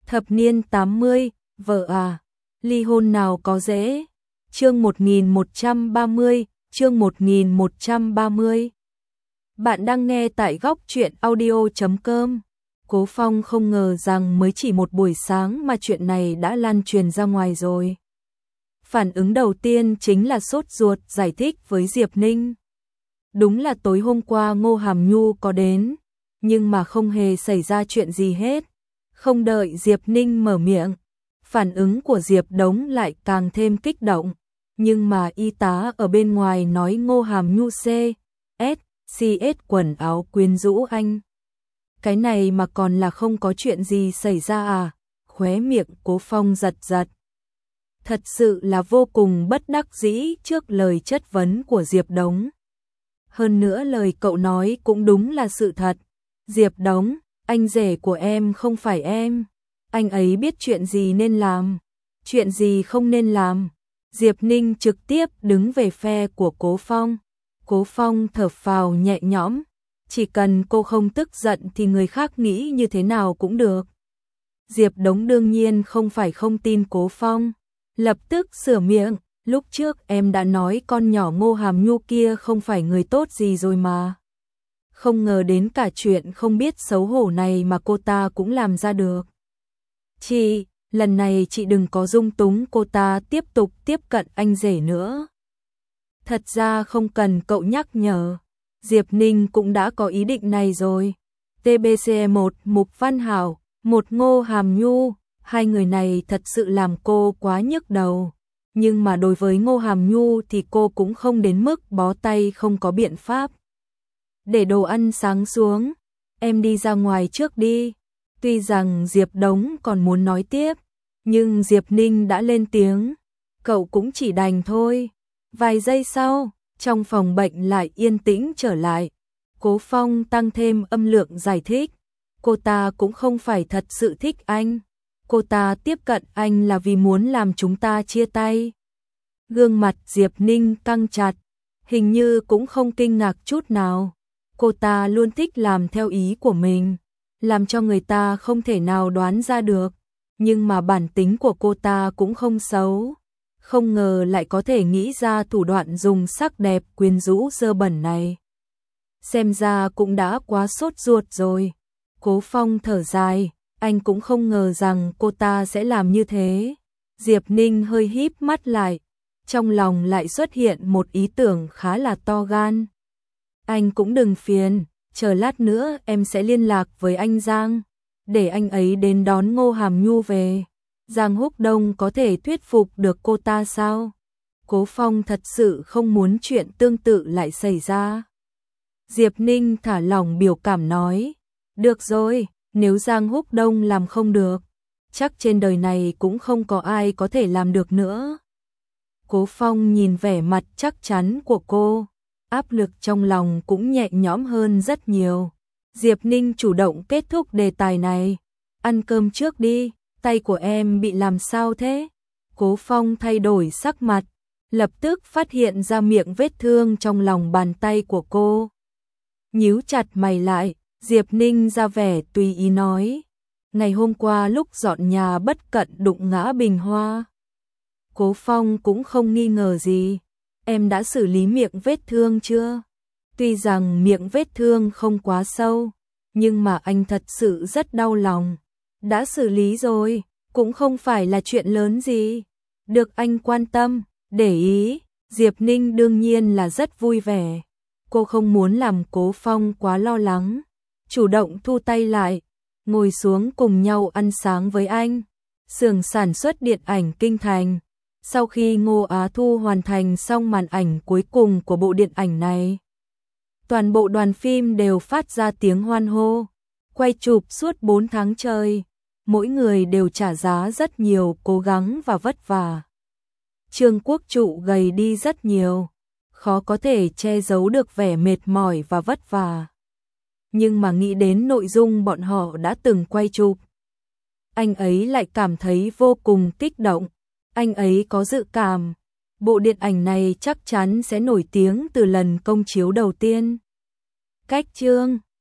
Thập niên 80, vợ à, ly hôn nào có dễ. Chương 1130, chương 1130. Bạn đang nghe tại góc truyện audio.com. Cố Phong không ngờ rằng mới chỉ một buổi sáng mà chuyện này đã lan truyền ra ngoài rồi. Phản ứng đầu tiên chính là sốt ruột giải thích với Diệp Ninh. Đúng là tối hôm qua Ngô Hàm Nhu có đến, nhưng mà không hề xảy ra chuyện gì hết. Không đợi Diệp Ninh mở miệng, phản ứng của Diệp Đống lại càng thêm kích động. Nhưng mà y tá ở bên ngoài nói Ngô Hàm Nhu CS quần áo quyến rũ anh. Cái này mà còn là không có chuyện gì xảy ra à? Khóe miệng Cố Phong giật giật. Thật sự là vô cùng bất đắc dĩ trước lời chất vấn của Diệp Đống. Hơn nữa lời cậu nói cũng đúng là sự thật. Diệp Đống, anh rể của em không phải em. Anh ấy biết chuyện gì nên làm, chuyện gì không nên làm. Diệp Ninh trực tiếp đứng về phe của Cố Phong. Cố Phong thở phào nhẹ nhõm. Chỉ cần cô không tức giận thì người khác nghĩ như thế nào cũng được. Diệp Đống đương nhiên không phải không tin Cố Phong. Lập tức sửa miệng. Lúc trước em đã nói con nhỏ Ngô Hàm Nhu kia không phải người tốt gì rồi mà. Không ngờ đến cả chuyện không biết xấu hổ này mà cô ta cũng làm ra được. Chị, lần này chị đừng có dung túng cô ta tiếp tục tiếp cận anh rể nữa. Thật ra không cần cậu nhắc nhở. Diệp Ninh cũng đã có ý định này rồi. TBC1 Mục Văn Hảo, một Ngô Hàm Nhu, hai người này thật sự làm cô quá nhức đầu. Nhưng mà đối với Ngô Hàm Nhu thì cô cũng không đến mức bó tay không có biện pháp. Để đồ ăn sáng xuống, em đi ra ngoài trước đi. Tuy rằng Diệp Đống còn muốn nói tiếp, nhưng Diệp Ninh đã lên tiếng, cậu cũng chỉ đành thôi. Vài giây sau, trong phòng bệnh lại yên tĩnh trở lại. Cố Phong tăng thêm âm lượng giải thích, cô ta cũng không phải thật sự thích anh. Cô ta tiếp cận anh là vì muốn làm chúng ta chia tay. Gương mặt Diệp Ninh căng chặt, hình như cũng không kinh ngạc chút nào. Cô ta luôn thích làm theo ý của mình, làm cho người ta không thể nào đoán ra được. Nhưng mà bản tính của cô ta cũng không xấu. Không ngờ lại có thể nghĩ ra thủ đoạn dùng sắc đẹp quyến rũ dơ bẩn này. Xem ra cũng đã quá sốt ruột rồi. Cố Phong thở dài, anh cũng không ngờ rằng cô ta sẽ làm như thế. Diệp Ninh hơi híp mắt lại, trong lòng lại xuất hiện một ý tưởng khá là to gan. Anh cũng đừng phiền, chờ lát nữa em sẽ liên lạc với anh Giang, để anh ấy đến đón Ngô Hàm Nhu về. Giang Húc Đông có thể thuyết phục được cô ta sao? Cố Phong thật sự không muốn chuyện tương tự lại xảy ra. Diệp Ninh thả lỏng biểu cảm nói, được rồi, nếu Giang Húc Đông làm không được, chắc trên đời này cũng không có ai có thể làm được nữa. Cố Phong nhìn vẻ mặt chắc chắn của cô, áp lực trong lòng cũng nhẹ nhõm hơn rất nhiều. Diệp Ninh chủ động kết thúc đề tài này, ăn cơm trước đi, tay của em bị làm sao thế? Cố Phong thay đổi sắc mặt, lập tức phát hiện ra miệng vết thương trong lòng bàn tay của cô. Nhíu chặt mày lại, Diệp Ninh ra vẻ tùy ý nói, ngày hôm qua lúc dọn nhà bất cẩn đụng ngã bình hoa. Cố Phong cũng không nghi ngờ gì, em đã xử lý miệng vết thương chưa? Tuy rằng miệng vết thương không quá sâu, nhưng mà anh thật sự rất đau lòng. Đã xử lý rồi, cũng không phải là chuyện lớn gì. Được anh quan tâm, để ý, Diệp Ninh đương nhiên là rất vui vẻ. Cô không muốn làm Cố Phong quá lo lắng, chủ động thu tay lại, ngồi xuống cùng nhau ăn sáng với anh. Xưởng sản xuất điện ảnh Kinh Thành. Sau khi Ngô Á Thu hoàn thành xong màn ảnh cuối cùng của bộ điện ảnh này, toàn bộ đoàn phim đều phát ra tiếng hoan hô. Quay chụp suốt 4 tháng trời, mỗi người đều trả giá rất nhiều cố gắng và vất vả. Trương Quốc Trụ gầy đi rất nhiều, khó có thể che giấu được vẻ mệt mỏi và vất vả. Nhưng mà nghĩ đến nội dung bọn họ đã từng quay chụp, anh ấy lại cảm thấy vô cùng kích động. Anh ấy có dự cảm, bộ điện ảnh này chắc chắn sẽ nổi tiếng từ lần công chiếu đầu tiên. Cách chương